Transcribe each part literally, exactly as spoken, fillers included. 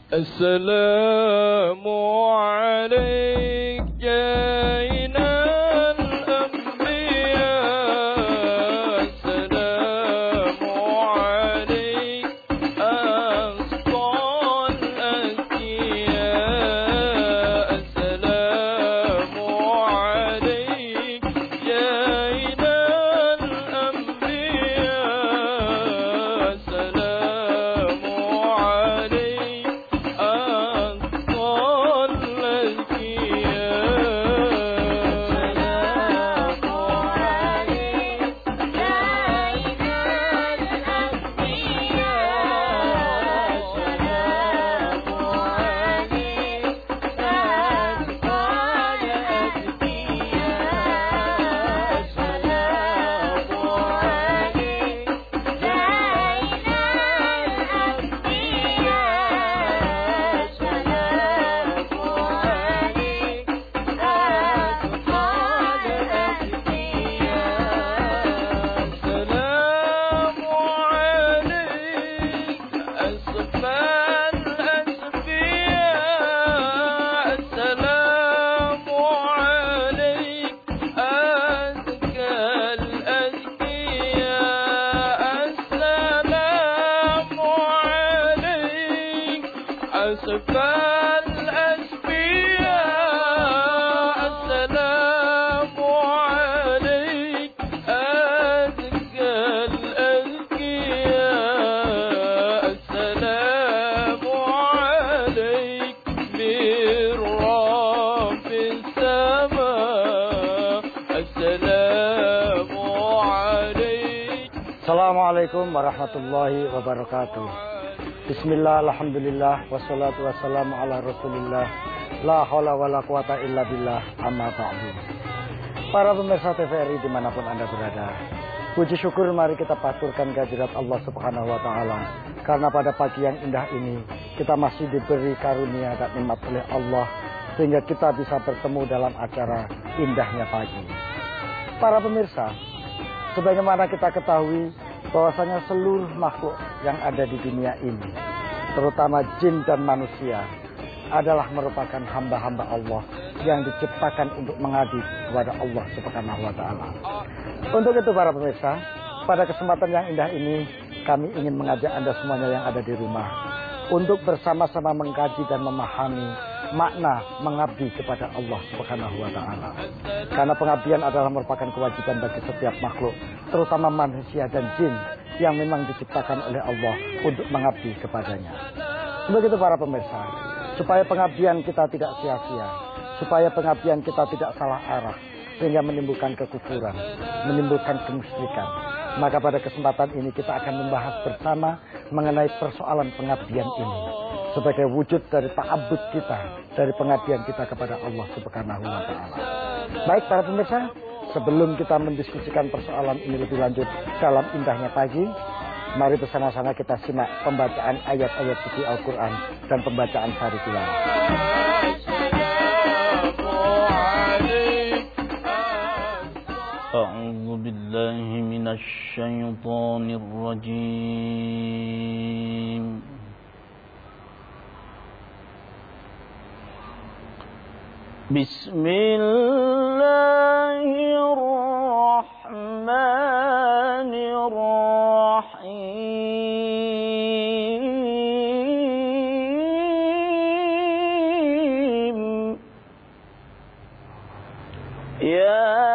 السلام عليك جاينا الأنبياء، السلام عليك أسطى الأذكياء، السلام عليك جاينا الأنبياء، السلام عليك Assalamualaikum warahmatullahi wabarakatuh. Bismillah, alhamdulillah, wassalatu wassalamu ala rasulillah, la hawla wa la quwata illa billah, amma ba'du. Para pemirsa T V R I dimanapun Anda berada, puji syukur mari kita paturkan kehadirat Allah subhanahu wa ta'ala, karena pada pagi yang indah ini kita masih diberi karunia dan nikmat oleh Allah, sehingga kita bisa bertemu dalam acara indahnya pagi. Para pemirsa, sebagaimana kita ketahui bahwasanya seluruh makhluk yang ada di dunia ini, terutama jin dan manusia, adalah merupakan hamba-hamba Allah yang diciptakan untuk mengabdi kepada Allah Subhanahu wa ta'ala. Untuk itu para pemirsa, pada kesempatan yang indah ini kami ingin mengajak Anda semuanya yang ada di rumah untuk bersama-sama mengkaji dan memahami makna mengabdi kepada Allah Subhanahu wa ta'ala. Karena pengabdian adalah merupakan kewajiban bagi setiap makhluk, terutama manusia dan jin yang memang diciptakan oleh Allah untuk mengabdi kepadanya. Begitu para pemirsa, supaya pengabdian kita tidak sia-sia, supaya pengabdian kita tidak salah arah sehingga menimbulkan kekufuran, menimbulkan kemusyrikan, maka pada kesempatan ini kita akan membahas bersama mengenai persoalan pengabdian ini sebagai wujud dari ta'abbud kita, dari pengabdian kita kepada Allah Subhanahu wa ta'ala. Baik para pemirsa, sebelum kita mendiskusikan persoalan ini lebih lanjut dalam indahnya pagi, mari bersama-sama kita simak pembacaan ayat-ayat suci Al-Quran dan pembacaan sari tilawah. A'udzu billahi minasy syaithanir rajim. Bismillahirrahmanirrahim. Ya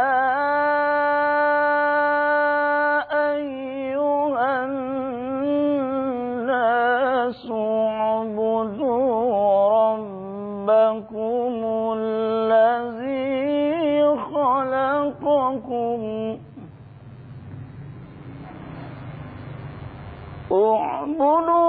ayyuhan nasu ubudu rabbakumul ladzi khalaqakum u'budu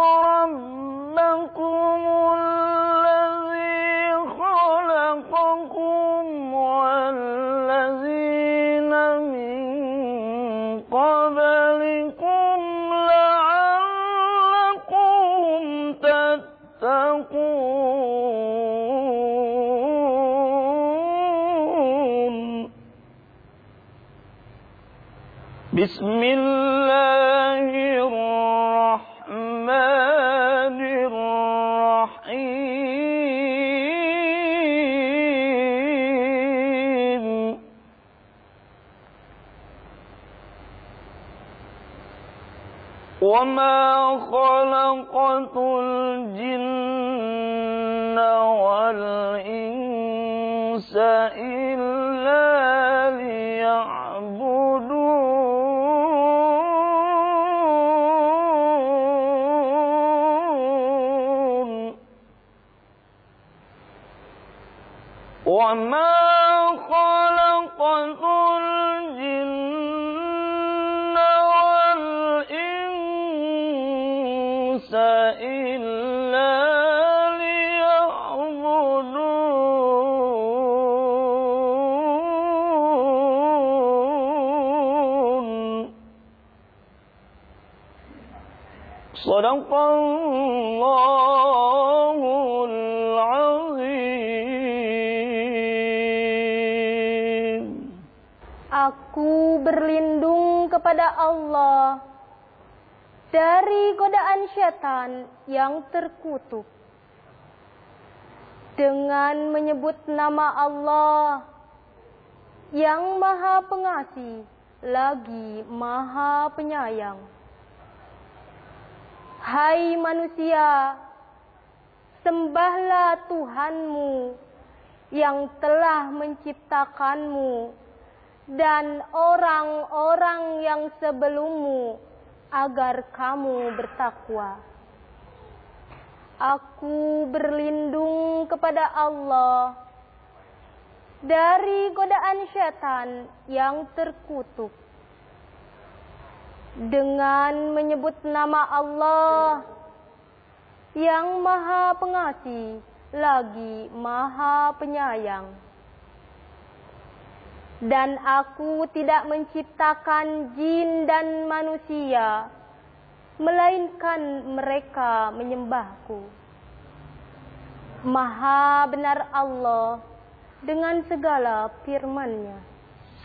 rabbakumul ladzi khalaqakum wal ladzina min qablikum la'allakum tattaqun. Bismillahirrahmanirrahim. وما خلقت الجن والإنس إلا ليعبدون وما خلقت الجن والإنس إلا ليعبدون صدق الله العظيم. Aku berlindung kepada Allah dari godaan syaitan yang terkutuk dengan menyebut nama Allah yang Maha Pengasih lagi Maha Penyayang. Hai manusia, sembahlah Tuhanmu yang telah menciptakanmu dan orang-orang yang sebelummu agar kamu bertakwa. Aku berlindung kepada Allah dari godaan syaitan yang terkutuk dengan menyebut nama Allah yang Maha Pengasih lagi Maha Penyayang. Dan aku tidak menciptakan jin dan manusia, melainkan mereka menyembahku. Maha benar Allah dengan segala firman-Nya.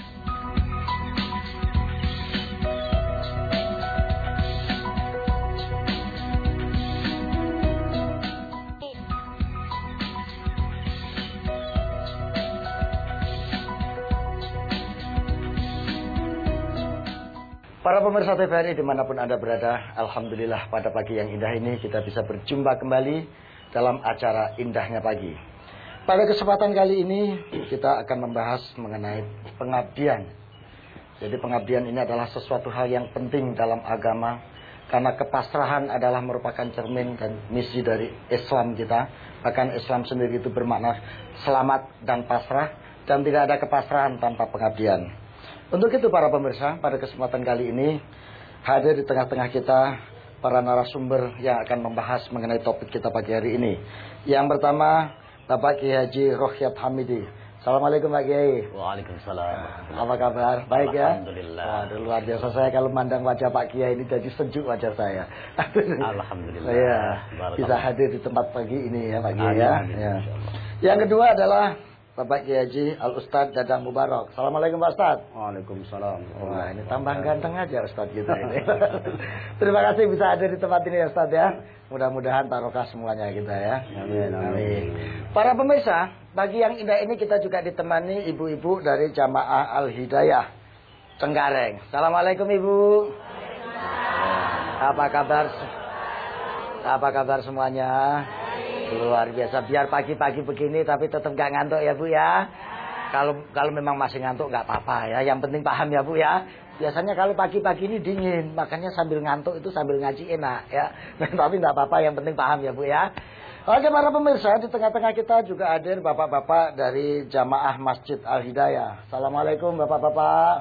Para pemirsa T V R I dimanapun Anda berada, Alhamdulillah pada pagi yang indah ini kita bisa berjumpa kembali dalam acara Indahnya Pagi. Pada kesempatan kali ini kita akan membahas mengenai pengabdian. Jadi pengabdian ini adalah sesuatu hal yang penting dalam agama, karena kepasrahan adalah merupakan cermin dan misi dari Islam kita. Bahkan Islam sendiri itu bermakna selamat dan pasrah, dan tidak ada kepasrahan tanpa pengabdian. Untuk itu para pemirsa, pada kesempatan kali ini hadir di tengah-tengah kita para narasumber yang akan membahas mengenai topik kita pagi hari ini. Yang pertama, Bapak Kiai Haji Rohiyat Hamidi. Assalamualaikum Pak Kiai. Waalaikumsalam. Apa kabar? Baik ya? Alhamdulillah. Waduh, luar biasa, saya kalau memandang wajah Pak Kiai ini jadi sejuk wajah saya. Alhamdulillah. Saya bisa hadir di tempat pagi ini ya Pak Kiai ya. Ya. Yang kedua adalah Bapak Kiai Haji Al-Ustadz Dadang Mubarak. Assalamualaikum Pak Ustadz. Waalaikumsalam. Wah, ini tambah ganteng aja Ustadz kita ini. Terima kasih bisa hadir di tempat ini ya Ustadz ya. Mudah-mudahan barokah semuanya kita ya. Amin, amin. Para pemirsa, pagi yang indah ini kita juga ditemani ibu-ibu dari Jamaah Al-Hidayah Cengkareng. Assalamualaikum Ibu. Apa kabar? Apa kabar semuanya? Luar biasa, biar pagi-pagi begini tapi tetap gak ngantuk ya Bu ya. Kalau kalau memang masih ngantuk gak apa-apa ya, yang penting paham ya Bu ya. Biasanya kalau pagi-pagi ini dingin, makanya sambil ngantuk itu sambil ngaji enak ya. Tapi gak apa-apa, yang penting paham ya Bu ya. Oke para pemirsa, di tengah-tengah kita juga hadir bapak-bapak dari Jamaah Masjid Al-Hidayah. Assalamualaikum bapak-bapak.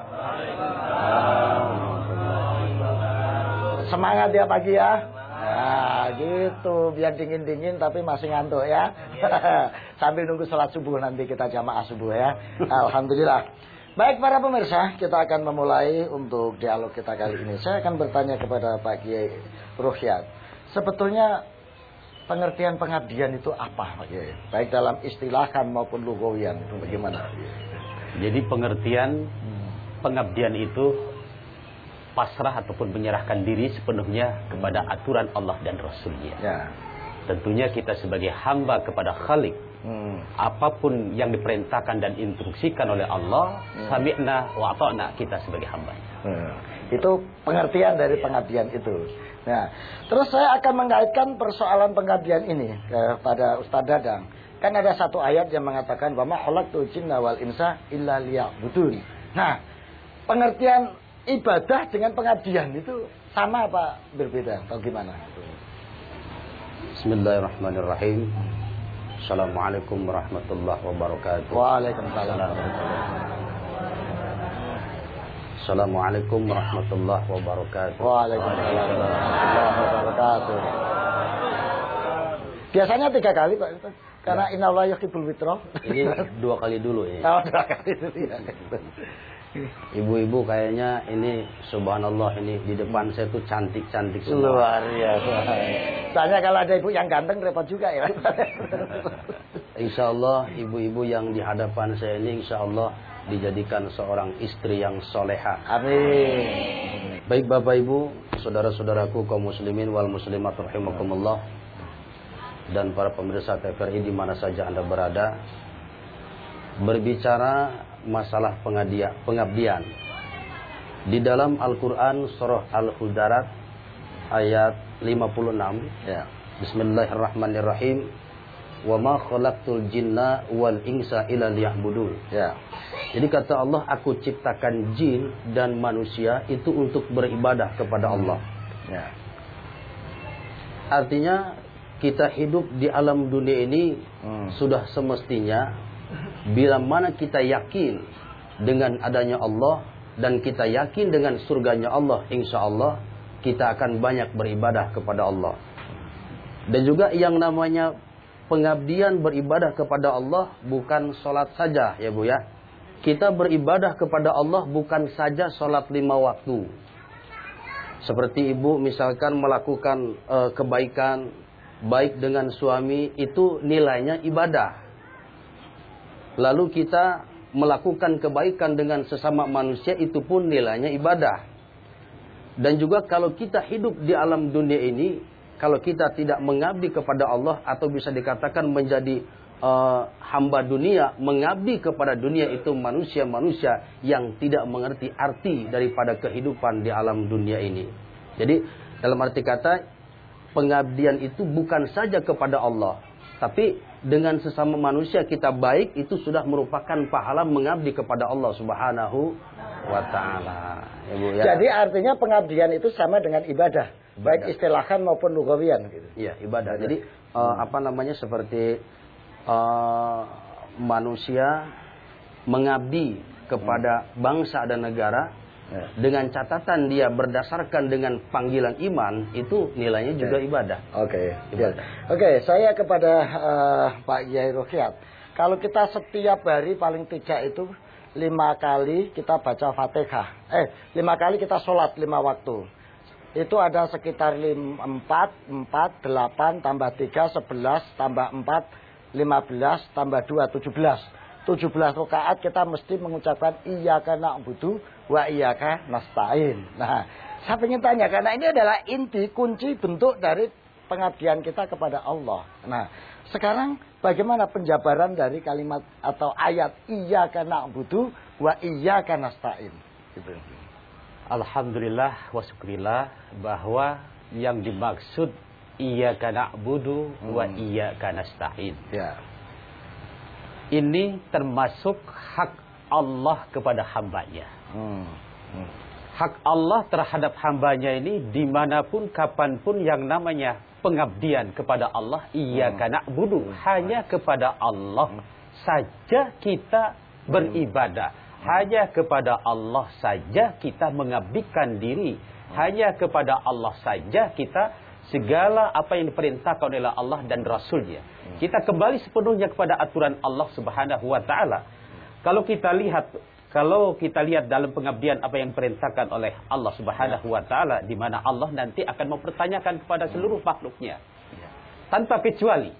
Semangat ya pagi ya. Nah gitu, biar dingin-dingin tapi masih ngantuk ya. Sambil nunggu sholat subuh nanti kita jamaah subuh ya. Alhamdulillah. Baik para pemirsa, kita akan memulai untuk dialog kita kali ini. Saya akan bertanya kepada Pak Kiai Rohiyat. Sebetulnya pengertian pengabdian itu apa Pak Kiai? Baik dalam istilahan maupun lugawian, itu bagaimana? Jadi pengertian pengabdian itu pasrah ataupun menyerahkan diri sepenuhnya kepada aturan Allah dan Rasul-Nya. Ya. Tentunya kita sebagai hamba kepada Khalik, hmm. apapun yang diperintahkan dan instruksikan oleh Allah, hmm. sami'na wa ata'na, kita sebagai hamba. Hmm. Itu pengertian dari pengabdian itu. Nah, terus saya akan mengaitkan persoalan pengabdian ini kepada Ustaz Dadang. Kan ada satu ayat yang mengatakan wa ma khalaqtul jinna wal insa illa liya'budun. Nah, pengertian ibadah dengan pengabdian itu sama apa berbeda atau gimana? Bismillahirrahmanirrahim. Assalamualaikum warahmatullahi wabarakatuh. Waalaikumsalam. Assalamualaikum warahmatullahi wabarakatuh. Waalaikumsalam warahmatullahi wabarakatuh. Biasanya tiga kali Pak, karena ya. Innallaha yuhibbul witra. Ini dua kali dulu ini. Oh, dua kali dulu ya. Ibu-ibu kayaknya ini subhanallah ini di depan saya tuh cantik-cantik semua. Luar biasa. Soalnya kalau ada ibu yang ganteng repot juga ya. Insya Allah ibu-ibu yang di hadapan saya ini insya Allah dijadikan seorang istri yang soleha. Amin. Baik Bapak Ibu, saudara-saudaraku kaum muslimin wal muslimat rahimakumullah, dan para pemirsa T V R I di mana saja Anda berada, berbicara masalah pengadia, pengabdian di dalam Al-Quran surah Al-Hujurat ayat lima puluh enam ya. Bismillahirrahmanirrahim. Wa ma khalaqtul jinna wal insa illa liya'budun. Ya. Jadi kata Allah, aku ciptakan jin dan manusia itu untuk beribadah kepada Allah. Ya. Artinya kita hidup di alam dunia ini hmm. sudah semestinya bila mana kita yakin dengan adanya Allah dan kita yakin dengan surganya Allah, insya Allah kita akan banyak beribadah kepada Allah. Dan juga yang namanya pengabdian beribadah kepada Allah bukan sholat saja ya Bu ya. Kita beribadah kepada Allah bukan saja sholat lima waktu. Seperti ibu misalkan melakukan e, kebaikan baik dengan suami, itu nilainya ibadah. Lalu kita melakukan kebaikan dengan sesama manusia, itu pun nilainya ibadah. Dan juga kalau kita hidup di alam dunia ini, kalau kita tidak mengabdi kepada Allah, atau bisa dikatakan menjadi uh, hamba dunia, mengabdi kepada dunia, itu manusia-manusia yang tidak mengerti arti daripada kehidupan di alam dunia ini. Jadi dalam arti kata, pengabdian itu bukan saja kepada Allah, tapi dengan sesama manusia kita baik, itu sudah merupakan pahala mengabdi kepada Allah Subhanahu wa taala. Ya, Bu, ya. Jadi artinya pengabdian itu sama dengan ibadah, ibadah. Baik istilahan maupun lugawian gitu. Iya, ibadah. Jadi hmm. uh, apa namanya seperti uh, manusia mengabdi kepada hmm. bangsa dan negara, ya. Dengan catatan dia berdasarkan dengan panggilan iman, itu nilainya juga ya. Ibadah. Oke. Okay. Ya. Oke, okay, saya kepada uh, Pak Yai Rukyat, kalau kita setiap hari paling tidak itu lima kali kita baca Fatihah, eh lima kali kita sholat lima waktu, itu ada sekitar lima, empat, empat, delapan, tambah tiga, sebelas, tambah empat, lima belas, tambah dua, tujuh belas. tujuh belas rakaat kita mesti mengucapkan iyyaka na'budu wa iyyaka nasta'in. Nah, saya ingin tanya, karena ini adalah inti kunci bentuk dari pengabdian kita kepada Allah. Nah, sekarang bagaimana penjabaran dari kalimat atau ayat iyyaka na'budu wa iyyaka nasta'in? Gitu. Alhamdulillah wa syukurillah bahwa yang dimaksud iyyaka na'budu hmm. wa iyyaka nasta'in. Ya. Ini termasuk hak Allah kepada hambanya. Hmm. Hmm. Hak Allah terhadap hambanya ini dimanapun, kapanpun yang namanya pengabdian kepada Allah. Iyyaka hmm. na'budu. Hanya kepada Allah hmm. saja kita beribadah. Hmm. Hanya kepada Allah saja kita mengabdikan diri. Hmm. Hanya kepada Allah saja kita segala apa yang diperintahkan oleh Allah dan Rasulnya. Kita kembali sepenuhnya kepada aturan Allah Subhanahu wa taala. Kalau kita lihat kalau kita lihat dalam pengabdian apa yang diperintahkan oleh Allah Subhanahu wa taala, di mana Allah nanti akan mempertanyakan kepada seluruh makhluknya tanpa kecuali.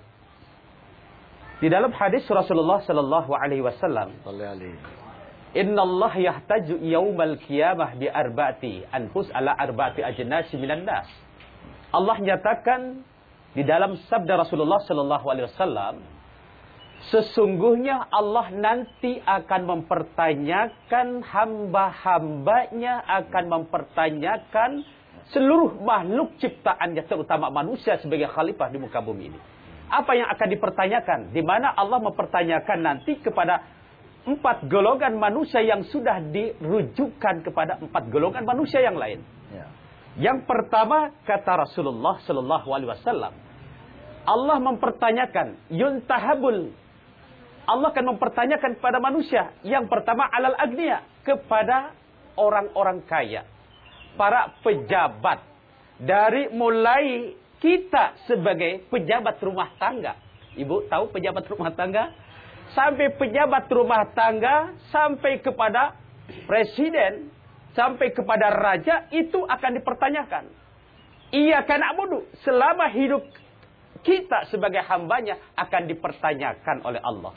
Di dalam hadis Rasulullah sallallahu alaihi wasallam, "Innallaha yahtaju yaumal qiyamah bi arba'ati anfus ala arba'ati ajnasi minan nas." Allah nyatakan di dalam sabda Rasulullah sallallahu alaihi wasallam, Sesungguhnya Allah nanti akan mempertanyakan hamba-hambanya, akan mempertanyakan seluruh makhluk ciptaannya, terutama manusia sebagai khalifah di muka bumi ini. Apa yang akan dipertanyakan? Di mana Allah mempertanyakan nanti kepada empat golongan manusia yang sudah dirujukan kepada empat golongan manusia yang lain. Ya. Yang pertama, kata Rasulullah Sallallahu Alaihi Wasallam, Allah mempertanyakan yuntahabul. Allah akan mempertanyakan kepada manusia. Yang pertama alal agniya, kepada orang-orang kaya, para pejabat, dari mulai kita sebagai pejabat rumah tangga. Ibu tahu pejabat rumah tangga? Sampai pejabat rumah tangga, sampai kepada presiden, sampai kepada raja, itu akan dipertanyakan. Iya kan na'budu, selama hidup kita sebagai hambanya akan dipertanyakan oleh Allah.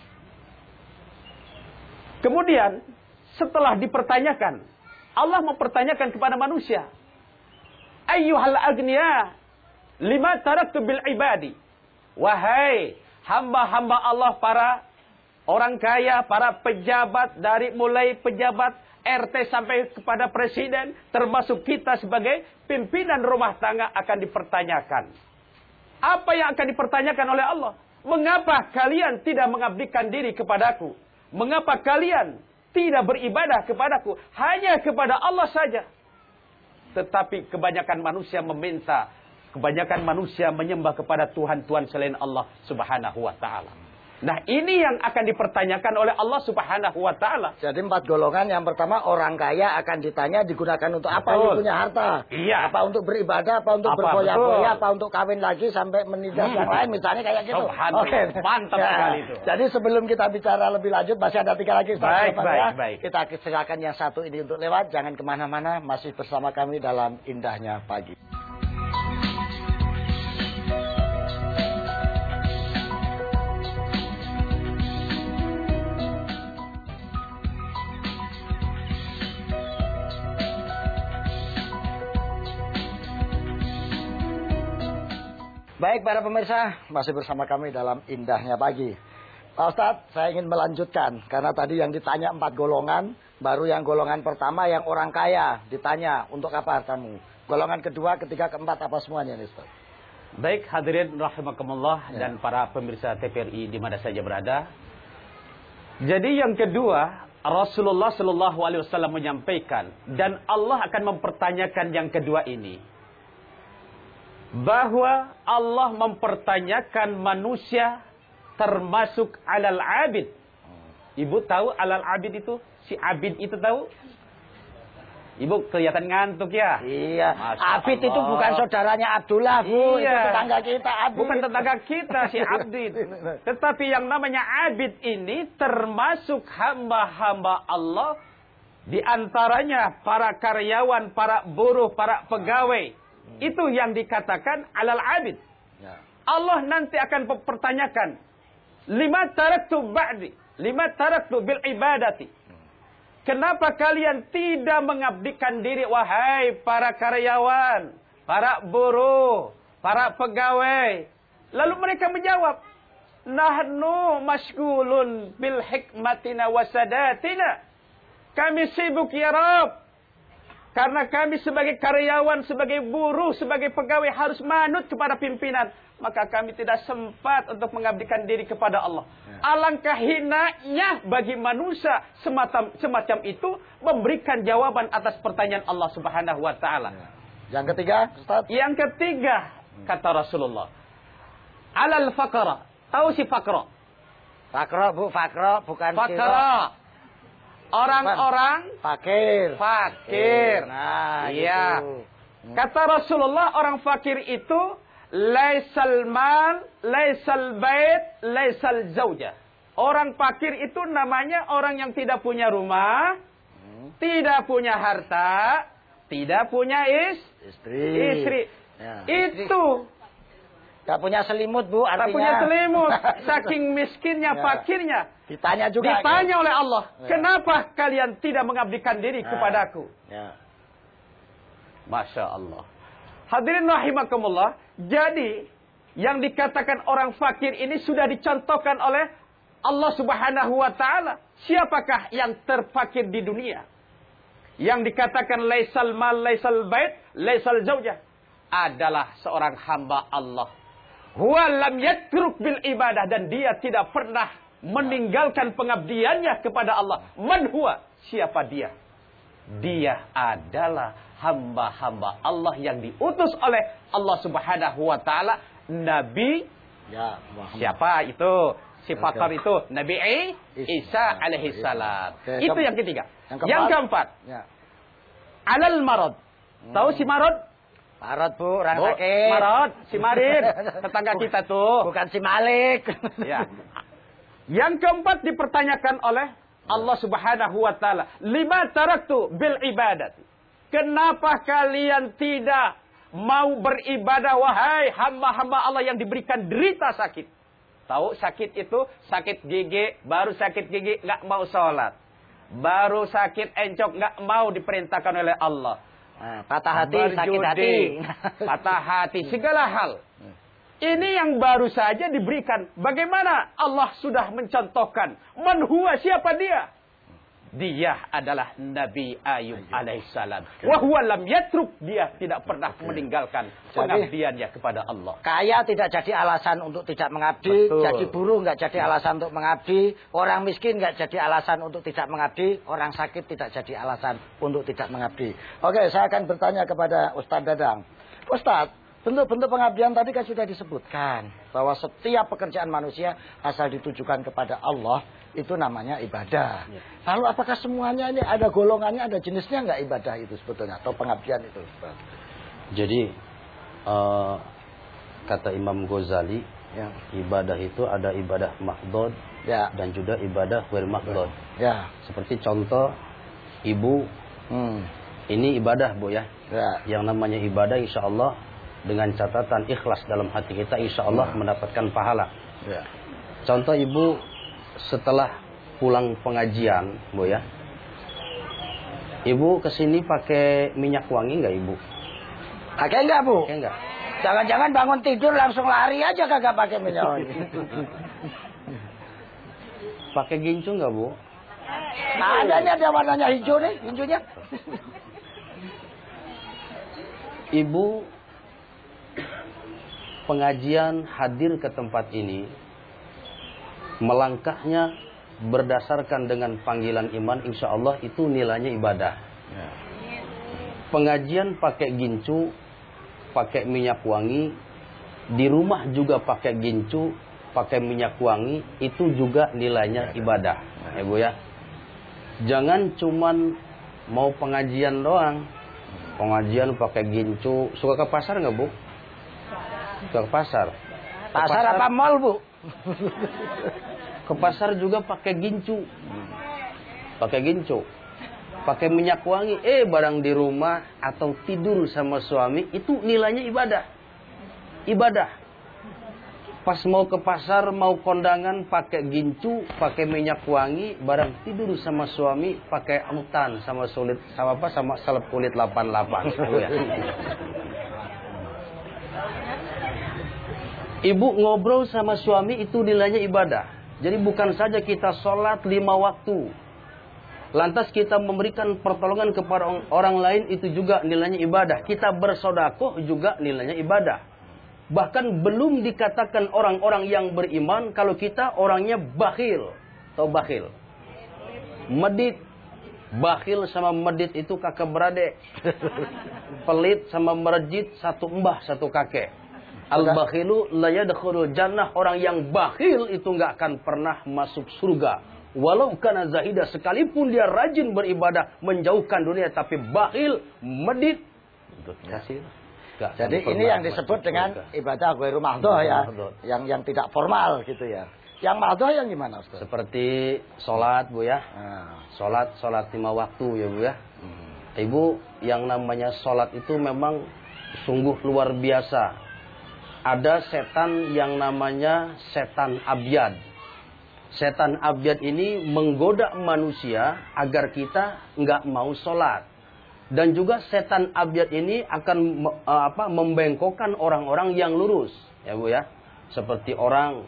Kemudian setelah dipertanyakan, Allah mempertanyakan kepada manusia, ayyuhal agniya lima taraktu bil ibadi. Wahai hamba-hamba Allah, para orang kaya, para pejabat, dari mulai pejabat R T sampai kepada presiden, termasuk kita sebagai pimpinan rumah tangga akan dipertanyakan. Apa yang akan dipertanyakan oleh Allah? Mengapa kalian tidak mengabdikan diri kepadaku? Mengapa kalian tidak beribadah kepadaku? Hanya kepada Allah saja. Tetapi kebanyakan manusia meminta, kebanyakan manusia menyembah kepada Tuhan-Tuhan selain Allah Subhanahu wa Ta'ala. Nah, ini yang akan dipertanyakan oleh Allah Subhanahu wa Ta'ala. Jadi empat golongan. Yang pertama, orang kaya akan ditanya digunakan untuk apa? Betul. Dia punya harta. Iya. Apa untuk beribadah, apa untuk Apa, berfoya-foya, betul. apa untuk kawin lagi sampai menindas Hmm. yang lain, misalnya kayak gitu. Subhanallah. Oke. Mantap Ya. sekali itu. Jadi sebelum kita bicara lebih lanjut, masih ada tiga lagi. Ustaz, Baik, Bapak, baik, ya. baik. Kita silakan yang satu ini untuk lewat. Jangan kemana-mana. Masih bersama kami dalam Indahnya Pagi. Baik para pemirsa, masih bersama kami dalam Indahnya Pagi. Pak Ustadz, saya ingin melanjutkan. Karena tadi yang ditanya empat golongan, baru yang golongan pertama yang orang kaya ditanya, untuk apa hartamu? Golongan kedua, ketiga, keempat, apa semuanya nih Ustadz? Baik, hadirin rahimakumullah, Ya. dan para pemirsa T V R I di mana saja berada. Jadi yang kedua, Rasulullah Shallallahu Alaihi Wasallam menyampaikan, dan Allah akan mempertanyakan yang kedua ini, bahwa Allah mempertanyakan manusia termasuk alal abid. Ibu tahu alal abid itu? Si abid itu tahu? Ibu kelihatan ngantuk ya? Iya, Masya Abid Allah. itu bukan saudaranya Abdullah, Bu. Iya. Itu tetangga kita, Abid. Bukan tetangga kita si abid. Tetapi yang namanya abid ini termasuk hamba-hamba Allah. Di antaranya para karyawan, para buruh, para pegawai. Itu yang dikatakan alal abid. Ya. Allah nanti akan mempertanyakan, lima taraktu ba'di, lima taraktu bil ibadati. Kenapa kalian tidak mengabdikan diri, wahai para karyawan, para buruh, para pegawai? Lalu mereka menjawab, nahnu mashgulun bil hikmatina wasadatina. Kami sibuk ya Rabb. Karena kami sebagai karyawan, sebagai buruh, sebagai pegawai harus manut kepada pimpinan. Maka kami tidak sempat untuk mengabdikan diri kepada Allah. Ya. Alangkah hinanya bagi manusia semacam, semacam itu memberikan jawaban atas pertanyaan Allah Subhanahu wa Ta'ala. Ya. Yang ketiga, Ustaz? Yang ketiga, kata Rasulullah, alal faqra. Tahu si faqra? Faqra, Bu, faqra bukan Faqra. Orang-orang fakir. Fakir. Nah, iya. gitu. Kata Rasulullah, orang fakir itu laisal mal, laisal bait, laisal zauja. Orang fakir itu namanya orang yang tidak punya rumah, hmm. tidak punya harta, tidak punya is, istri. Istri. Ya. Itu Gak punya selimut, Bu, artinya. tak punya selimut. Saking miskinnya, Ya. fakirnya. Ditanya juga. Ditanya kan? oleh Allah, Ya. kenapa kalian tidak mengabdikan diri Ya. kepadaku? Ya. Masya Allah. Hadirin rahimakumullah. Jadi, yang dikatakan orang fakir ini sudah dicontohkan oleh Allah Subhanahu wa taala, siapakah yang terfakir di dunia? Yang dikatakan laisal mal, laisal bait, laisal zaujah adalah seorang hamba Allah. Huwa lam yatruk bil ibadah, dan dia tidak pernah meninggalkan pengabdiannya kepada Allah. Man huwa? Siapa dia? Dia adalah hamba-hamba Allah yang diutus oleh Allah Subhanahu wa taala, Nabi. Ya, siapa itu? Si faktor okay. itu Nabi Isa alaihi salam. Okay. Itu yang ketiga. Yang keempat, yang keempat ya. Alal marad. Hmm. Tahu si marad? Marad, Bu, orang sakit. Marad, si Marid, tetangga kita tuh. Bukan si Malik. Ya. Yang keempat dipertanyakan oleh Allah Subhanahu wa taala, lima taraktu bil ibadat. Kenapa kalian tidak mau beribadah, wahai hamba-hamba Allah yang diberikan derita sakit? Tahu sakit itu, sakit gigi, baru sakit gigi nggak mau sholat. Baru sakit encok nggak mau diperintahkan oleh Allah. Nah, patah hati, berjudi, sakit hati. Patah hati, segala hal. Ini yang baru saja diberikan. Bagaimana Allah sudah mencontohkan. Man huwa, siapa dia? Dia adalah Nabi Ayub alaihissalam. Wa huwa lam yatruk, dia tidak pernah meninggalkan pengabdiannya kepada Allah. Kaya tidak jadi alasan untuk tidak mengabdi. Betul. Jadi buruh nggak jadi alasan untuk mengabdi. Orang miskin nggak jadi alasan untuk tidak mengabdi. Orang sakit tidak jadi alasan untuk tidak mengabdi. Oke, saya akan bertanya kepada Ustadz Dadang. Ustadz, bentuk-bentuk pengabdian tadi kan sudah disebutkan. Bahwa setiap pekerjaan manusia asal ditujukan kepada Allah, itu namanya ibadah. Ya. Lalu apakah semuanya ini ada golongannya, ada jenisnya nggak ibadah itu sebetulnya? Atau pengabdian itu? Jadi, uh, kata Imam Ghazali, ya. Ibadah itu ada ibadah mahdhud ya. Dan juga ibadah ghair mahdhud. Ya. Seperti contoh, ibu, hmm. ini ibadah, Bu ya. Ya. Yang namanya ibadah insya Allah dengan catatan ikhlas dalam hati kita, insya Allah hmm. mendapatkan pahala. Ya. Contoh ibu setelah pulang pengajian, Bu ya, ibu kesini pakai minyak wangi nggak ibu? Pakai nggak, Bu? Pakai nggak? Jangan-jangan bangun tidur langsung lari aja kagak pakai minyak wangi. Pakai gincu nggak, Bu? Nah, ada nih, ada warnanya hijau nih, gincunya. Ibu pengajian hadir ke tempat ini, melangkahnya berdasarkan dengan panggilan iman, insya Allah itu nilainya ibadah. Ya. Pengajian pakai gincu, pakai minyak wangi, di rumah juga pakai gincu, pakai minyak wangi, itu juga nilainya ibadah. Ya, Bu ya. Jangan cuman mau pengajian doang, pengajian pakai gincu. Suka ke pasar nggak, Bu? Suka ke pasar. Ke pasar, pasar apa mall, Bu? Ke pasar juga pakai gincu, pakai gincu, pakai minyak wangi. Eh, barang di rumah atau tidur sama suami itu nilainya ibadah, ibadah. Pas mau ke pasar, mau kondangan, pakai gincu, pakai minyak wangi. Barang tidur sama suami, pakai autan sama sulit, sama apa, sama selep kulit delapan delapan. Ibu ngobrol sama suami itu nilainya ibadah. Jadi bukan saja kita sholat lima waktu, lantas kita memberikan pertolongan kepada orang lain, itu juga nilainya ibadah. Kita bersodakoh juga nilainya ibadah. Bahkan belum dikatakan orang-orang yang beriman kalau kita orangnya bakhil. Tahu bakhil? Medit. Bakhil sama medit itu kakak beradik. Pelit sama merejit satu mbah satu kakek. Al-bakhilu la yadkhulul jannah. Orang yang bakhil itu nggak akan pernah masuk surga. Walau kana zahida, sekalipun dia rajin beribadah menjauhkan dunia, tapi bakhil, medit, kasih. Gak, jadi ini yang disebut dengan surga. Ibadah ghairu mahdhah ya, yang yang tidak formal gitu ya. Yang mahdhah yang gimana, Ustaz? Seperti sholat, Bu ya. Nah. Sholat, sholat lima waktu ya, Bu ya. Hmm. Ibu, yang namanya sholat itu memang sungguh luar biasa. Ada setan yang namanya setan abyad. Setan abyad ini menggoda manusia agar kita nggak mau sholat. Dan juga setan abyad ini akan uh, apa, membengkokkan orang-orang yang lurus, ya Bu ya. Seperti orang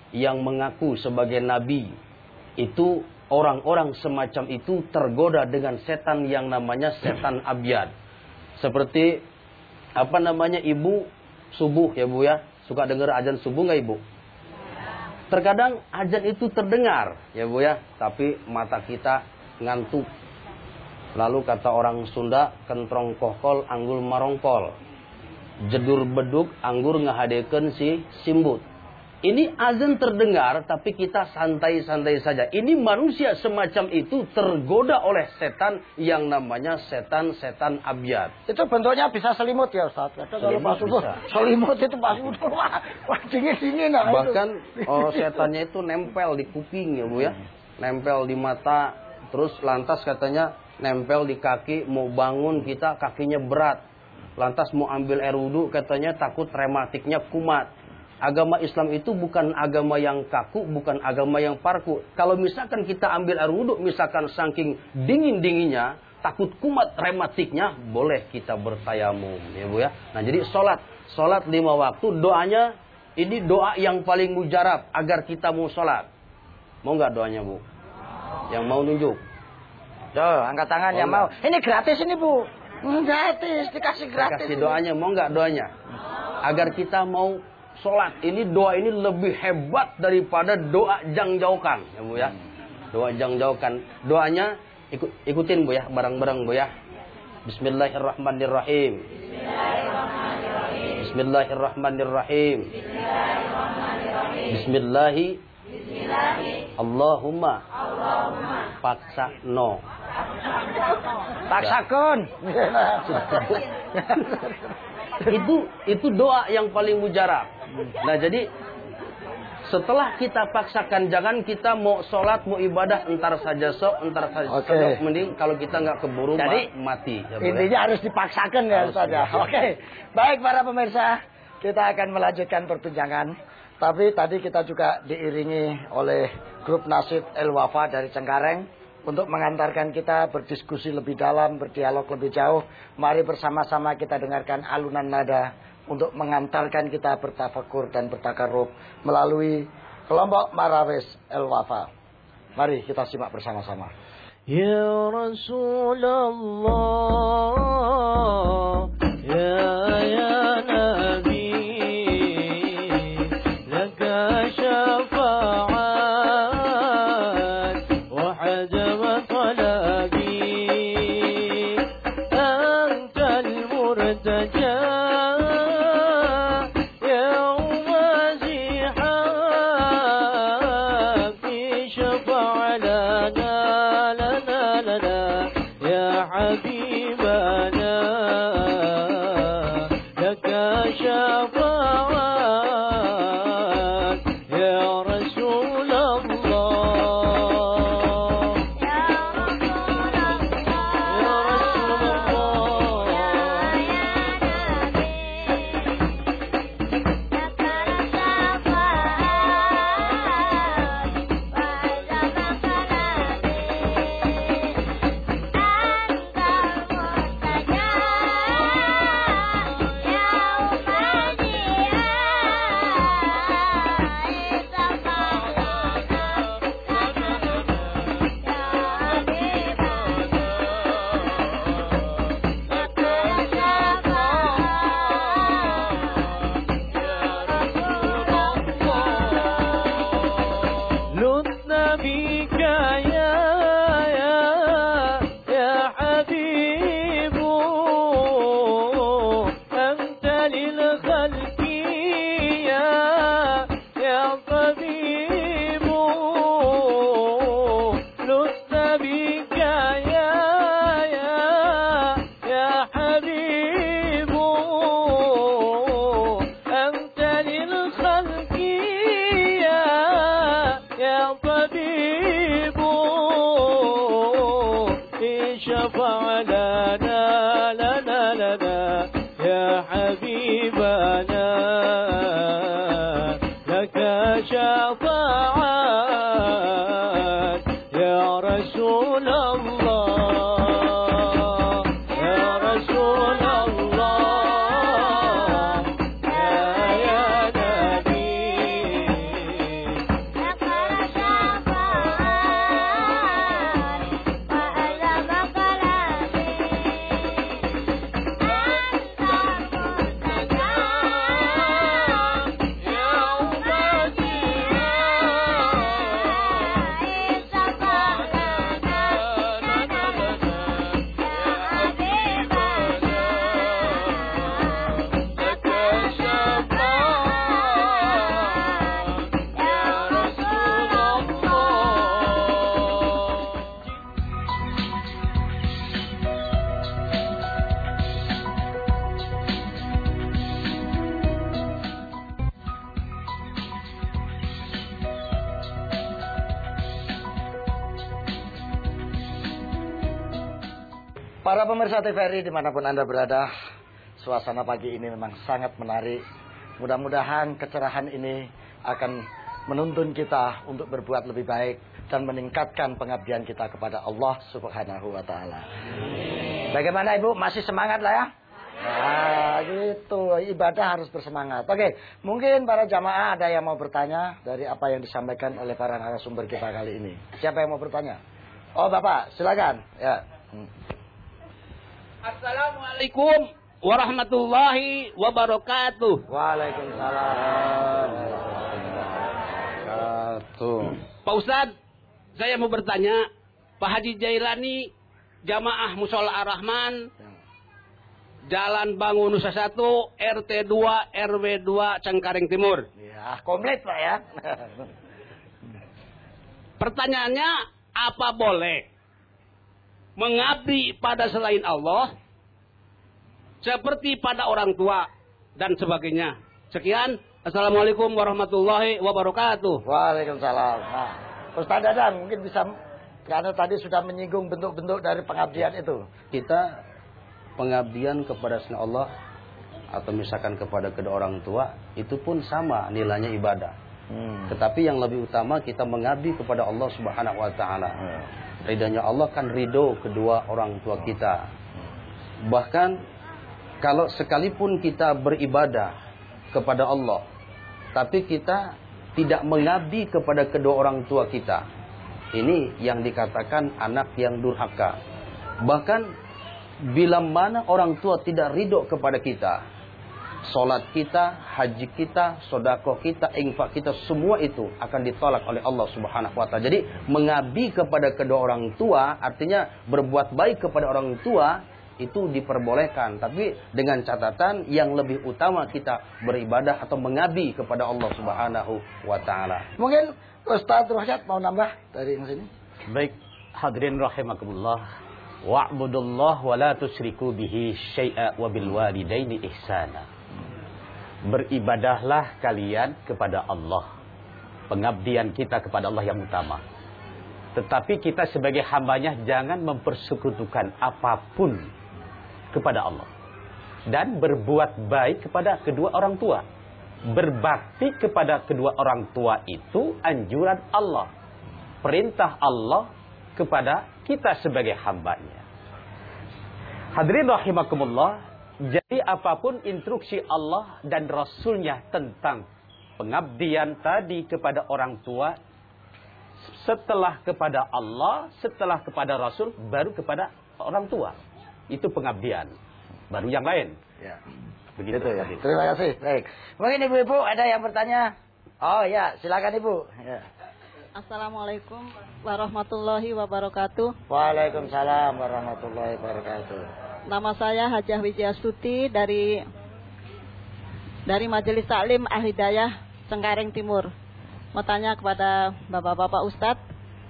yang mengaku sebagai nabi, itu orang-orang semacam itu tergoda dengan setan yang namanya setan abyad. Seperti apa namanya ibu subuh ya Bu ya, suka dengar azan subuh nggak Ibu? Terkadang azan itu terdengar ya Bu ya, tapi mata kita ngantuk. Lalu kata orang Sunda, kentrong kokol anggul marongpol, jedur beduk anggur ngahadekeun si simbut. Ini azan terdengar, tapi kita santai-santai saja. Ini manusia semacam itu tergoda oleh setan yang namanya setan-setan abyad. Itu bentuknya bisa selimut ya Ustaz. Kalau pas subuh, selimut itu pas subuh, wah, wah dingin-dingin. Nah, bahkan oh, setannya itu nempel di kuping ya Bu ya. Nempel di mata, terus lantas katanya nempel di kaki, mau bangun kita kakinya berat. Lantas mau ambil air wudhu katanya takut rematiknya kumat. Agama Islam itu bukan agama yang kaku, bukan agama yang parku. Kalau misalkan kita ambil air wudhu, misalkan saking dingin-dinginnya, takut kumat rematiknya, boleh kita bertayamum, ya Bu ya. Nah jadi sholat, sholat lima waktu, doanya ini doa yang paling mujarab agar kita mau sholat. Mau nggak doanya Bu? Yang mau nunjuk? Tuh, angkat tangan oh, yang mau. Ini gratis ini Bu. Gratis, dikasih gratis. Kasih doanya, mau nggak doanya? Agar kita mau sholat. Ini doa ini lebih hebat daripada doa jangjaukan ya Bu ya. Doa jangjaukan. Doanya ikut ikutin Bu ya, bareng-bareng Bu ya. Bismillahirrahmanirrahim. Bismillahirrahmanirrahim. Bismillahirrahmanirrahim. Bismillahi. Bismillahi. Allahumma. Allahumma. Paksa no. Paksakan. itu itu doa yang paling mujarab. Nah jadi setelah kita paksakan, jangan kita mau sholat mau ibadah entar saja sok entar saja okay. Sok, mending kalau kita nggak keburu jadi, mati. Ya, intinya harus dipaksakan ya Ustaz ya. Oke, okay. Baik para pemirsa, kita akan melanjutkan perbincangan. Tapi tadi kita juga diiringi oleh grup Nasib El Wafa dari Cengkareng untuk mengantarkan kita berdiskusi lebih dalam, berdialog lebih jauh. Mari bersama-sama kita dengarkan alunan nada untuk mengantarkan kita bertafakur dan bertakarrub melalui kelompok Marawis El Wafa. Mari kita simak bersama-sama. Ya Rasulullah, ya ya Nabi, laka syafa'at wa hajama talabi, antal murtaja. Para pemirsa T V R I dimanapun Anda berada, suasana pagi ini memang sangat menarik. Mudah-mudahan kecerahan ini akan menuntun kita untuk berbuat lebih baik dan meningkatkan pengabdian kita kepada Allah Subhanahu wa taala. Bagaimana Ibu? Masih semangat lah ya? Nah, gitu. Ibadah harus bersemangat. Oke, mungkin para jamaah ada yang mau bertanya dari apa yang disampaikan oleh para narasumber kita kali ini. Siapa yang mau bertanya? Oh, Bapak, silakan. Ya. Hmm. Assalamualaikum warahmatullahi wabarakatuh. Waalaikumsalam. Pak Ustadz, saya mau bertanya, Pak Haji Jailani, Jamaah Musola Ar-Rahman, Jalan Bangun Nusa satu, R T dua, R W dua, Cengkareng Timur. Ya, komplit Pak ya. Pertanyaannya, apa boleh mengabdi pada selain Allah, seperti pada orang tua dan sebagainya? Sekian, Assalamualaikum warahmatullahi wabarakatuh. Waalaikumsalam. Nah, Ustaz Dadang mungkin bisa, karena tadi sudah menyinggung bentuk-bentuk dari pengabdian itu. Kita pengabdian kepada selain Allah atau misalkan kepada kedua orang tua itu pun sama nilainya ibadah. Hmm. Tetapi yang lebih utama kita mengabdi kepada Allah Subhanahu wa taala. Hmm. Ridhonya Allah kan ridho kedua orang tua kita. Bahkan kalau sekalipun kita beribadah kepada Allah, tapi kita tidak mengabdi kepada kedua orang tua kita, ini yang dikatakan anak yang durhaka. Bahkan bila mana orang tua tidak ridho kepada kita, solat kita, haji kita, sedekah kita, infak kita, semua itu akan ditolak oleh Allah Subhanahu wa taala. Jadi mengabdi kepada kedua orang tua artinya berbuat baik kepada orang tua itu diperbolehkan, tapi dengan catatan yang lebih utama kita beribadah atau mengabdi kepada Allah Subhanahu wa taala. Mungkin Ustaz Rohjat mau nambah dari sini? Baik, hadirin rahimakumullah. Wa'budullah wa la tusyriku bihi syai'a wa bil walidaini ihsana. Beribadahlah kalian kepada Allah. Pengabdian kita kepada Allah yang utama. Tetapi kita sebagai hambanya jangan mempersekutukan apapun kepada Allah. Dan berbuat baik kepada kedua orang tua. Berbakti kepada kedua orang tua itu anjuran Allah. Perintah Allah kepada kita sebagai hambanya. Hadirin rahimakumullah. Jadi apapun instruksi Allah dan Rasulnya tentang pengabdian tadi kepada orang tua, setelah kepada Allah, setelah kepada Rasul, baru kepada orang tua. Itu pengabdian. Baru yang lain. Ya. Begitu ya. Terima kasih. Baik. Mungkin ibu-ibu ada yang bertanya? Oh ya, silakan Ibu. Ya. Assalamualaikum warahmatullahi wabarakatuh. Waalaikumsalam warahmatullahi wabarakatuh. Nama saya Hajah Wijastuti dari dari Majelis Taklim Al-Hidayah Cengkareng Timur. Mau tanya kepada Bapak-bapak Ustadz,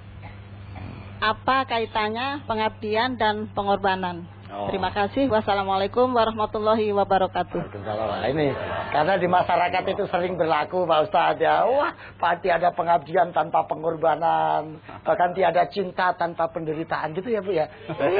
apa kaitannya pengabdian dan pengorbanan? Oh. Terima kasih. Wassalamualaikum warahmatullahi wabarakatuh. Ini karena di masyarakat itu sering berlaku Pak Ustadz ya. Wah, pasti ada pengabdian tanpa pengorbanan, bahkan tiada cinta tanpa penderitaan gitu ya Bu ya.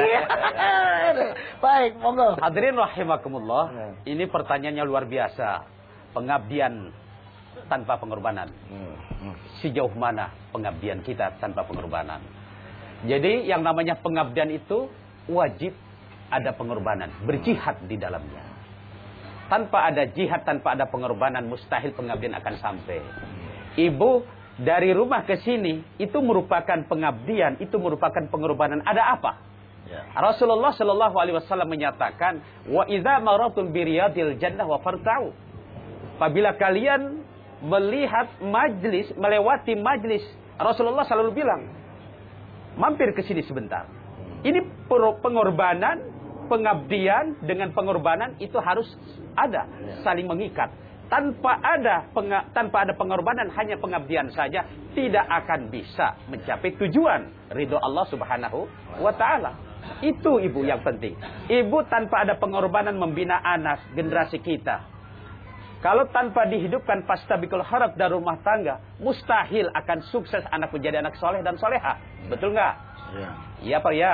Baik, monggo. Hadirin rahimakumullah. Ini pertanyaannya luar biasa. Pengabdian tanpa pengorbanan. Sejauh mana pengabdian kita tanpa pengorbanan? Jadi yang namanya pengabdian itu wajib ada pengorbanan, berjihad di dalamnya. Tanpa ada jihad, tanpa ada pengorbanan, mustahil pengabdian akan sampai. Ibu dari rumah ke sini itu merupakan pengabdian, itu merupakan pengorbanan. Ada apa? Ya. Rasulullah Shallallahu Alaihi Wasallam menyatakan, wa idza maratum biriyadil jannah wa fartau. Apabila kalian melihat majlis, melewati majlis, Rasulullah selalu bilang, mampir ke sini sebentar. Ini pengorbanan, pengabdian dengan pengorbanan itu harus ada, saling mengikat. Tanpa ada penga, tanpa ada pengorbanan, hanya pengabdian saja tidak akan bisa mencapai tujuan ridho Allah Subhanahu wa taala. Itu Ibu yang penting. Ibu tanpa ada pengorbanan membina anak generasi kita. Kalau tanpa dihidupkan fastabiqul khairat dari rumah tangga, mustahil akan sukses anak menjadi anak soleh dan soleha. Betul nggak? Iya. Iya Pak ya.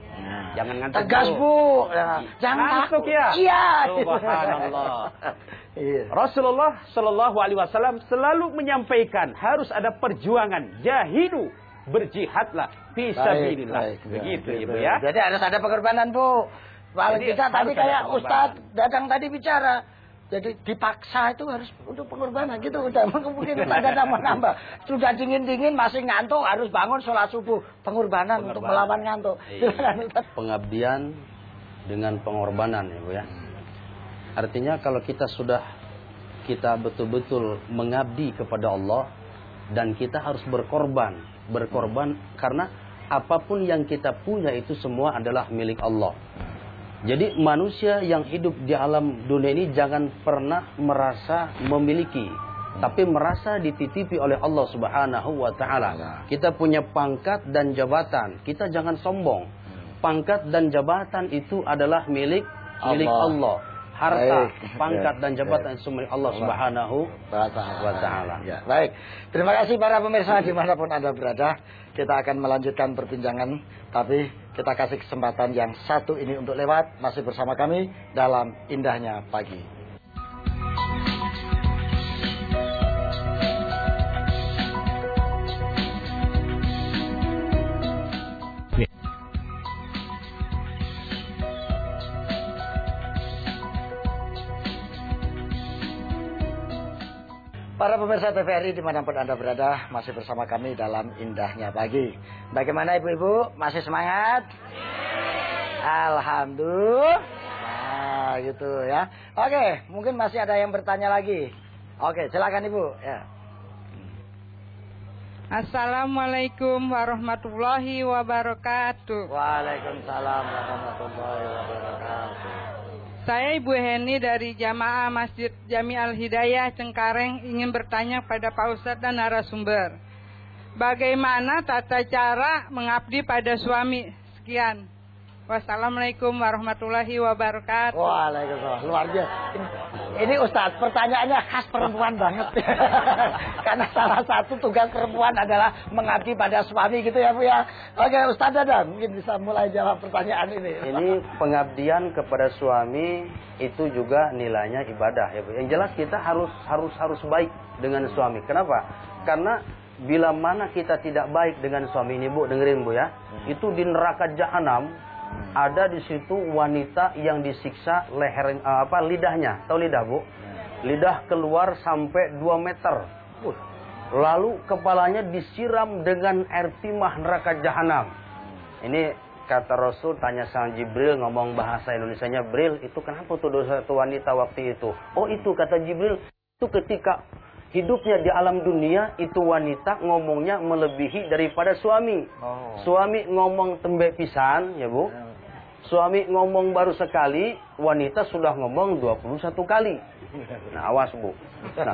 Nah. Jangan ngantuk. Tegas Bu. Ya. Jangan ngantuk ya. Iya. Subhanallah. Iya. Rasulullah Shallallahu Alaihi Wasallam selalu menyampaikan harus ada perjuangan. Jahidu, berjihadlah fisabilillah. Begitu ya, Bu ya. Jadi harus ada pengorbanan Bu. Paling kita tadi kayak Ustadz Dadang tadi bicara. Jadi dipaksa itu harus untuk pengorbanan gitu. Udah mungkin ada nambah-nambah. Sudah dingin-dingin masih ngantuk harus bangun sholat subuh. Pengorbanan, pengorbanan. Untuk melawan ngantuk. Iya. Pengabdian dengan pengorbanan ya Bu ya. Artinya kalau kita sudah kita betul-betul mengabdi kepada Allah dan kita harus berkorban. Berkorban karena apapun yang kita punya itu semua adalah milik Allah. Jadi manusia yang hidup di alam dunia ini jangan pernah merasa memiliki, tapi merasa dititipi oleh Allah Subhanahu wa taala. Kita punya pangkat dan jabatan, kita jangan sombong. Pangkat dan jabatan itu adalah milik milik Allah. Harta, pangkat dan jabatan itu milik Allah Subhanahu wa taala. Ya. Baik. Terima kasih para pemirsa dimanapun Anda berada. Kita akan melanjutkan perbincangan, tapi kita kasih kesempatan yang satu ini untuk lewat. Masih bersama kami dalam Indahnya Pagi. Para pemirsa T V R I dimanapun Anda berada, masih bersama kami dalam Indahnya Pagi. Bagaimana ibu-ibu? Masih semangat? Alhamdulillah. Nah, gitu ya. Oke, mungkin masih ada yang bertanya lagi. Oke, silakan ibu. Ya. Assalamualaikum warahmatullahi wabarakatuh. Waalaikumsalam warahmatullahi wabarakatuh. Saya Ibu Heni dari Jamaah Masjid Jami Al-Hidayah Cengkareng ingin bertanya pada Pak Ustadz dan narasumber. Bagaimana tata cara mengabdi pada suami? Sekian. Wassalamualaikum warahmatullahi wabarakatuh. Waalaikumsalam. Luar biasa. Ini, ini Ustadz, pertanyaannya khas perempuan banget. Karena salah satu tugas perempuan adalah mengabdi pada suami gitu ya Bu ya. Oke Ustadz Dadang, mungkin bisa mulai jawab pertanyaan ini. Ini pengabdian kepada suami itu juga nilainya ibadah ya Bu. Yang jelas kita harus harus harus baik dengan suami. Kenapa? Karena bila mana kita tidak baik dengan suami ini Bu, dengerin Bu ya. Hmm. Itu di neraka jahanam. Ada di situ wanita yang disiksa leher uh, apa lidahnya, tahu lidah Bu? Lidah keluar sampai dua meter. Uh. Lalu kepalanya disiram dengan air timah neraka jahanam. Ini kata Rasul tanya sang Jibril ngomong bahasa Indonesianya, Jibril itu kenapa tuh dosa itu wanita waktu itu? Oh itu kata Jibril itu ketika hidupnya di alam dunia itu wanita ngomongnya melebihi daripada suami. Oh. Suami ngomong tembe pisan, ya Bu. Suami ngomong baru sekali, wanita sudah ngomong dua puluh satu kali. Nah, awas Bu. Nah,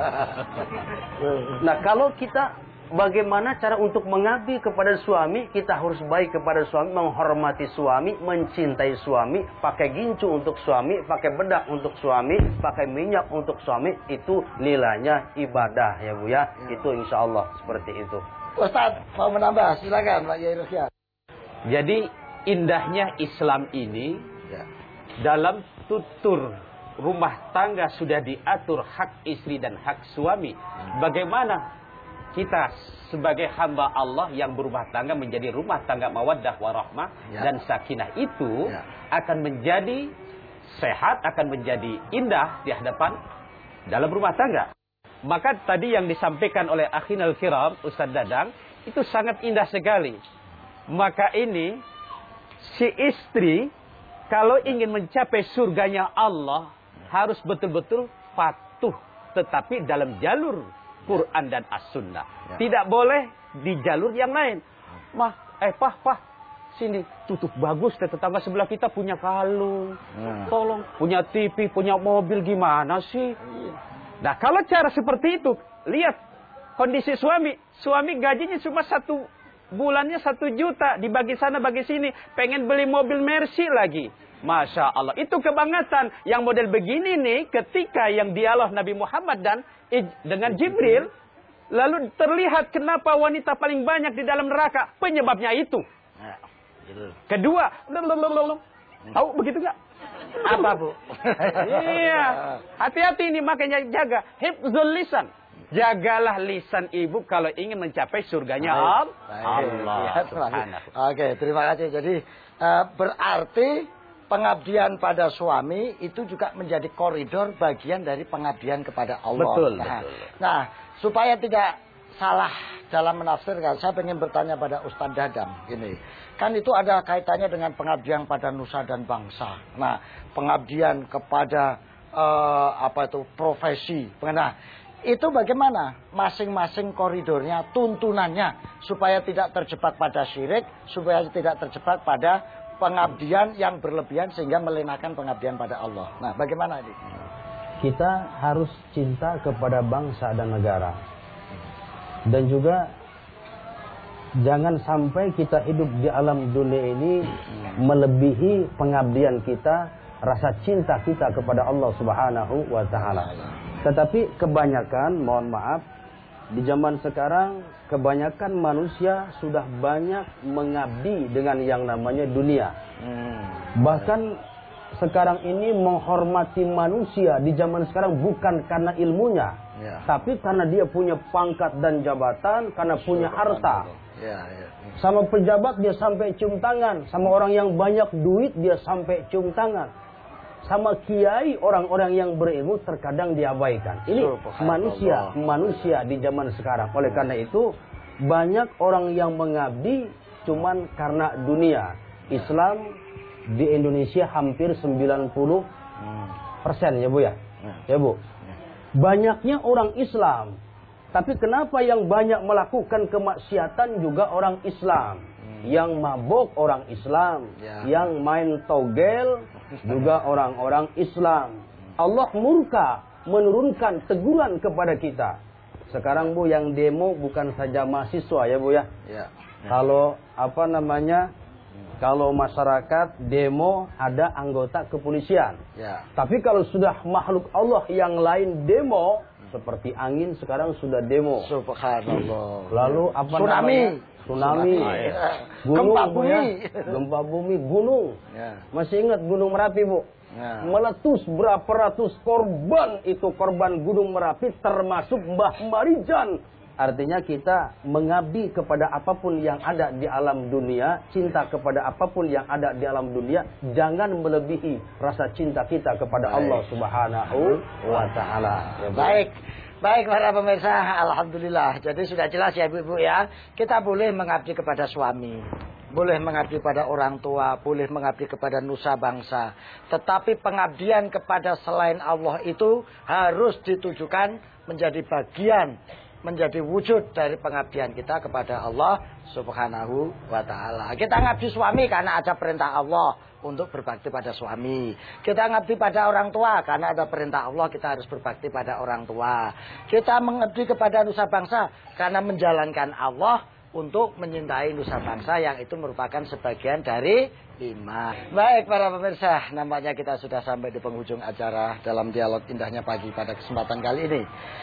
nah kalau kita bagaimana cara untuk mengabdi kepada suami, kita harus baik kepada suami, menghormati suami, mencintai suami, pakai gincu untuk suami, pakai bedak untuk suami, pakai minyak untuk suami, itu nilainya ibadah ya Bu ya. Itu insya Allah seperti itu. Ustaz mau menambah, silakan Pak Yai Ruhyat. Jadi indahnya Islam ini ya. Dalam tutur rumah tangga sudah diatur hak istri dan hak suami. Bagaimana kita sebagai hamba Allah yang berumah tangga menjadi rumah tangga mawaddah warahmah ya. Dan sakinah itu ya. Akan menjadi sehat, akan menjadi indah di hadapan dalam rumah tangga. Maka tadi yang disampaikan oleh akhinal kiram Ustaz Dadang itu sangat indah sekali. Maka ini si istri kalau ingin mencapai surganya Allah harus betul-betul patuh, tetapi dalam jalur Quran dan As-Sunnah. Ya. Tidak boleh di jalur yang lain. Mah, eh pah, pah, sini tutup bagus. Tetangga sebelah kita punya kalung. Hmm. Tolong, punya T V, punya mobil, gimana sih? Nah, kalau cara seperti itu, lihat kondisi suami. Suami gajinya cuma satu bulannya satu juta. Dibagi sana, bagi sini. Pengen beli mobil Mercy lagi. Masya Allah. Itu kebangatan. Yang model begini nih, ketika yang dialog Nabi Muhammad dan dengan Jibril, lalu terlihat kenapa wanita paling banyak di dalam neraka. Penyebabnya itu. Kedua, tahu begitu nggak? Apa, Bu? Iya. Hati-hati ini, makanya jaga hifzul lisan. Jagalah lisan ibu kalau ingin mencapai surganya Baik. Allah. Ya, Oke, terima kasih. Jadi uh, berarti pengabdian pada suami itu juga menjadi koridor bagian dari pengabdian kepada Allah. Betul, Nah, betul. nah supaya tidak salah dalam menafsirkan, saya ingin bertanya pada Ustadz Dadang ini. Kan itu ada kaitannya dengan pengabdian pada nusa dan bangsa. Nah, pengabdian kepada uh, apa itu profesi. Nah, itu bagaimana masing-masing koridornya, tuntunannya supaya tidak terjebak pada syirik, supaya tidak terjebak pada pengabdian yang berlebihan sehingga melenakan pengabdian pada Allah. Nah, bagaimana ini? Kita harus cinta kepada bangsa dan negara. Dan juga jangan sampai kita hidup di alam dunia ini melebihi pengabdian kita, rasa cinta kita kepada Allah Subhanahu wa taala. Tetapi kebanyakan, mohon maaf, di zaman sekarang kebanyakan manusia sudah banyak mengabdi dengan yang namanya dunia. Bahkan sekarang ini menghormati manusia di zaman sekarang bukan karena ilmunya, ya, tapi karena dia punya pangkat dan jabatan, karena punya harta. Ya, ya. Sama pejabat dia sampai cium tangan, sama orang yang banyak duit dia sampai cium tangan, sama kiai orang-orang yang berilmu terkadang diabaikan. Ini manusia, manusia di zaman sekarang. Oleh karena itu banyak orang yang mengabdi cuman karena dunia. Islam di Indonesia hampir sembilan puluh persen ya Bu ya. Ya Bu. Banyaknya orang Islam. Tapi kenapa yang banyak melakukan kemaksiatan juga orang Islam? Yang mabok orang Islam, yang main togel juga orang-orang Islam. Allah murka menurunkan teguran kepada kita. Sekarang Bu yang demo bukan saja mahasiswa ya Bu ya. Kalau apa namanya? Kalau masyarakat demo ada anggota kepolisian. Ya. Tapi kalau sudah makhluk Allah yang lain demo, seperti angin sekarang sudah demo. Subhanallah. Lalu apa tsunami. namanya? Tsunami. Ya. Gunung, gempa bumi. Ya. Gempa bumi, gunung. Ya. Masih ingat Gunung Merapi, Bu? Ya. Meletus berapa ratus korban itu, korban Gunung Merapi termasuk Mbah Marijan. Artinya kita mengabdi kepada apapun yang ada di alam dunia, cinta kepada apapun yang ada di alam dunia, jangan melebihi rasa cinta kita kepada Baik. Allah Subhanahu wa taala. Ya, baik. Baik para pemirsa, alhamdulillah. Jadi sudah jelas ya Ibu-ibu ya, kita boleh mengabdi kepada suami, boleh mengabdi pada orang tua, boleh mengabdi kepada nusa bangsa. Tetapi pengabdian kepada selain Allah itu harus ditujukan menjadi bagian, menjadi wujud dari pengabdian kita kepada Allah Subhanahu wa taala. Kita ngabdi suami karena ada perintah Allah untuk berbakti pada suami. Kita ngabdi pada orang tua karena ada perintah Allah kita harus berbakti pada orang tua. Kita mengabdi kepada nusa bangsa karena menjalankan Allah untuk menyintai nusa bangsa yang itu merupakan sebagian dari iman. Baik para pemirsa, nampaknya kita sudah sampai di penghujung acara dalam dialog indahnya pagi pada kesempatan kali ini.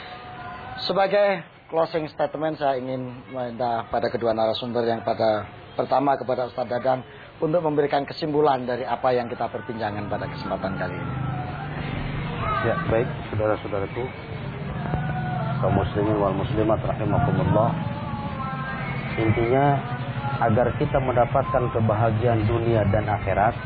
Sebagai closing statement saya ingin meminta pada kedua narasumber yang pada pertama kepada Ustadz Dadang untuk memberikan kesimpulan dari apa yang kita perbincangkan pada kesempatan kali ini. Ya, baik saudara-saudaraku, kaum muslimin wal muslimat rahimakumullah. Intinya agar kita mendapatkan kebahagiaan dunia dan akhirat,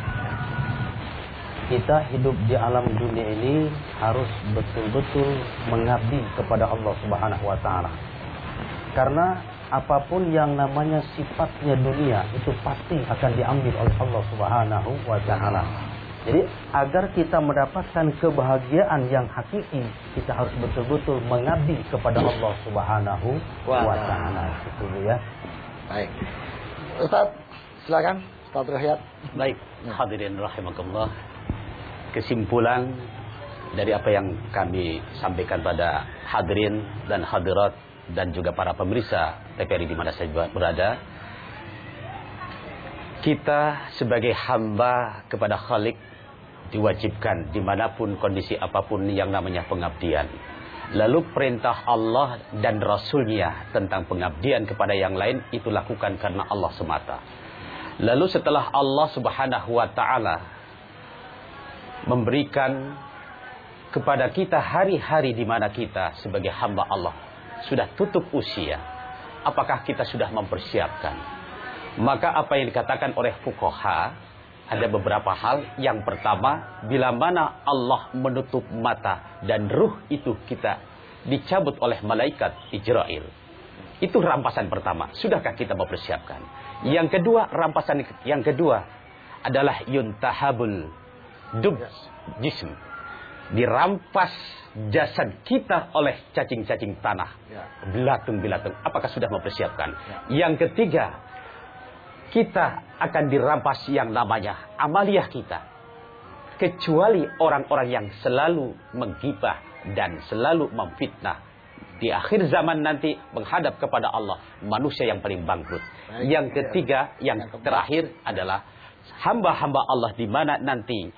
kita hidup di alam dunia ini harus betul-betul mengabdi kepada Allah Subhanahu wa taala. Karena apapun yang namanya sifatnya dunia itu pasti akan diambil oleh Allah Subhanahu wa taala. Jadi agar kita mendapatkan kebahagiaan yang hakiki, kita harus betul-betul mengabdi kepada Allah Subhanahu wa taala. Itu ya. Baik. Ustaz, silakan Ustaz Rohiyat. Baik, hadirin rahimakumullah. Kesimpulan dari apa yang kami sampaikan pada hadirin dan hadirat dan juga para pemirsa T V R I di mana saja berada, kita sebagai hamba kepada Khalik diwajibkan dimanapun kondisi apapun yang namanya pengabdian. Lalu perintah Allah dan Rasulnya tentang pengabdian kepada yang lain itu lakukan karena Allah semata. Lalu setelah Allah Subhanahu wa taala memberikan kepada kita hari-hari di mana kita sebagai hamba Allah sudah tutup usia, apakah kita sudah mempersiapkan? Maka apa yang dikatakan oleh fuqaha, ada beberapa hal. Yang pertama, bila mana Allah menutup mata dan ruh itu kita dicabut oleh malaikat Ijrail. Itu rampasan pertama. Sudahkah kita mempersiapkan? Yang kedua, rampasan yang kedua adalah yuntahabul dub jism. Dirampas jasad kita oleh cacing-cacing tanah, belatung-belatung. Apakah sudah mempersiapkan? Yang ketiga, kita akan dirampas yang namanya amaliyah kita. Kecuali orang-orang yang selalu menggibah dan selalu memfitnah. Di akhir zaman nanti menghadap kepada Allah, manusia yang paling bangkrut. Yang ketiga, yang terakhir adalah hamba-hamba Allah di mana nanti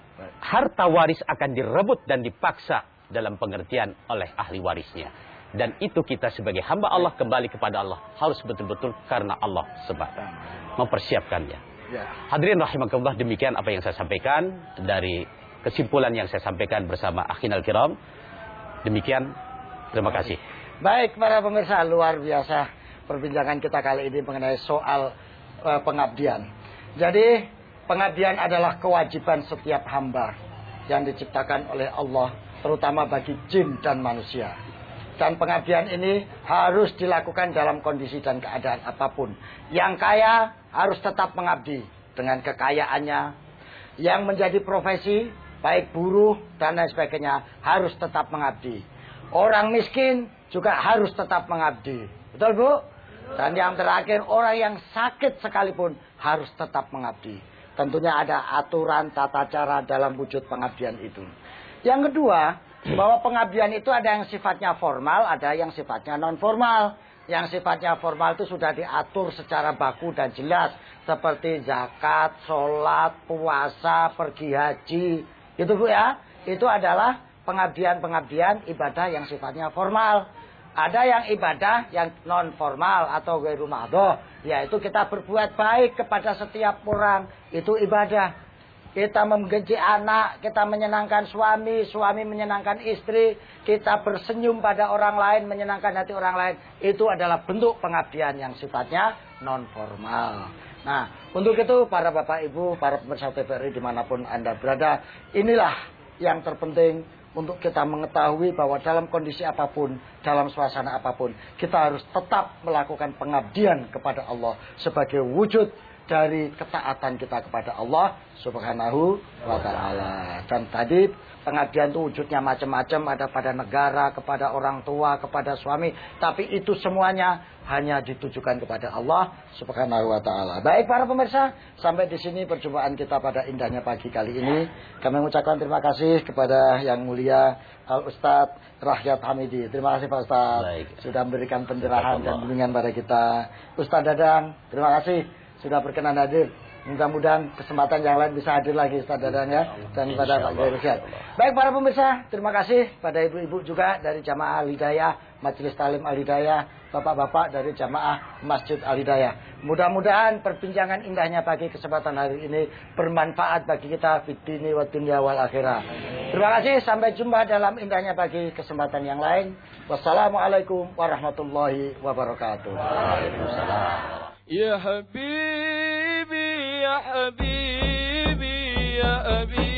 harta waris akan direbut dan dipaksa dalam pengertian oleh ahli warisnya. Dan itu kita sebagai hamba Allah kembali kepada Allah harus betul-betul karena Allah semata mempersiapkannya. Hadirin rahimakumullah, demikian apa yang saya sampaikan dari kesimpulan yang saya sampaikan bersama akhinal kiram. Demikian, terima kasih. Baik para pemirsa, luar biasa perbincangan kita kali ini mengenai soal uh, pengabdian. Jadi pengabdian adalah kewajiban setiap hamba yang diciptakan oleh Allah, terutama bagi jin dan manusia. Dan pengabdian ini harus dilakukan dalam kondisi dan keadaan apapun. Yang kaya harus tetap mengabdi dengan kekayaannya. Yang menjadi profesi, baik buruh dan lain sebagainya, harus tetap mengabdi. Orang miskin juga harus tetap mengabdi. Betul, Bu? Dan yang terakhir, orang yang sakit sekalipun harus tetap mengabdi. Tentunya ada aturan tata cara dalam wujud pengabdian itu. Yang kedua, bahwa pengabdian itu ada yang sifatnya formal, ada yang sifatnya non formal. Yang sifatnya formal itu sudah diatur secara baku dan jelas, seperti zakat, sholat, puasa, pergi haji. Itu Bu ya, itu adalah pengabdian-pengabdian ibadah yang sifatnya formal. Ada yang ibadah yang non formal atau ghairu mahdhoh, yaitu kita berbuat baik kepada setiap orang, itu ibadah. Kita menggaji anak, kita menyenangkan suami, suami menyenangkan istri, kita bersenyum pada orang lain, menyenangkan hati orang lain, itu adalah bentuk pengabdian yang sifatnya non formal. Nah, untuk itu para bapak ibu, para pemirsa T V R I dimanapun Anda berada, inilah yang terpenting untuk kita mengetahui bahwa dalam kondisi apapun, dalam suasana apapun, kita harus tetap melakukan pengabdian kepada Allah sebagai wujud dari ketaatan kita kepada Allah Subhanahu wa ta'ala. Dan tadi pengabdian itu wujudnya macam-macam, ada pada negara, kepada orang tua, kepada suami, tapi itu semuanya hanya ditujukan kepada Allah Subhanahu wa ta'ala. Baik para pemirsa, sampai di sini perjumpaan kita pada indahnya pagi kali ini. Kami mengucapkan terima kasih kepada yang mulia Al Ustadz Rahyat Hamidi. Terima kasih Pak Ustadz. Baik. Sudah memberikan pencerahan dan bimbingan pada kita. Ustadz Dadang, terima kasih sudah berkenan hadir. Mudah-mudahan kesempatan yang lain bisa hadir lagi Ustaz Dadang ya. Dan pada Pak Kiai Rusyad. Baik para pemirsa, terima kasih pada ibu-ibu juga dari Jamaah Al-Hidayah, Majelis Talim Al-Hidayah, bapak-bapak dari Jamaah Masjid Al-Hidayah. Mudah-mudahan perbincangan indahnya pagi kesempatan hari ini bermanfaat bagi kita fid dini wa dunya wal akhirah. Terima kasih, sampai jumpa dalam indahnya pagi kesempatan yang lain. Wassalamualaikum warahmatullahi wabarakatuh. Waalaikumsalam. يا حبيبي يا حبيبي يا أبي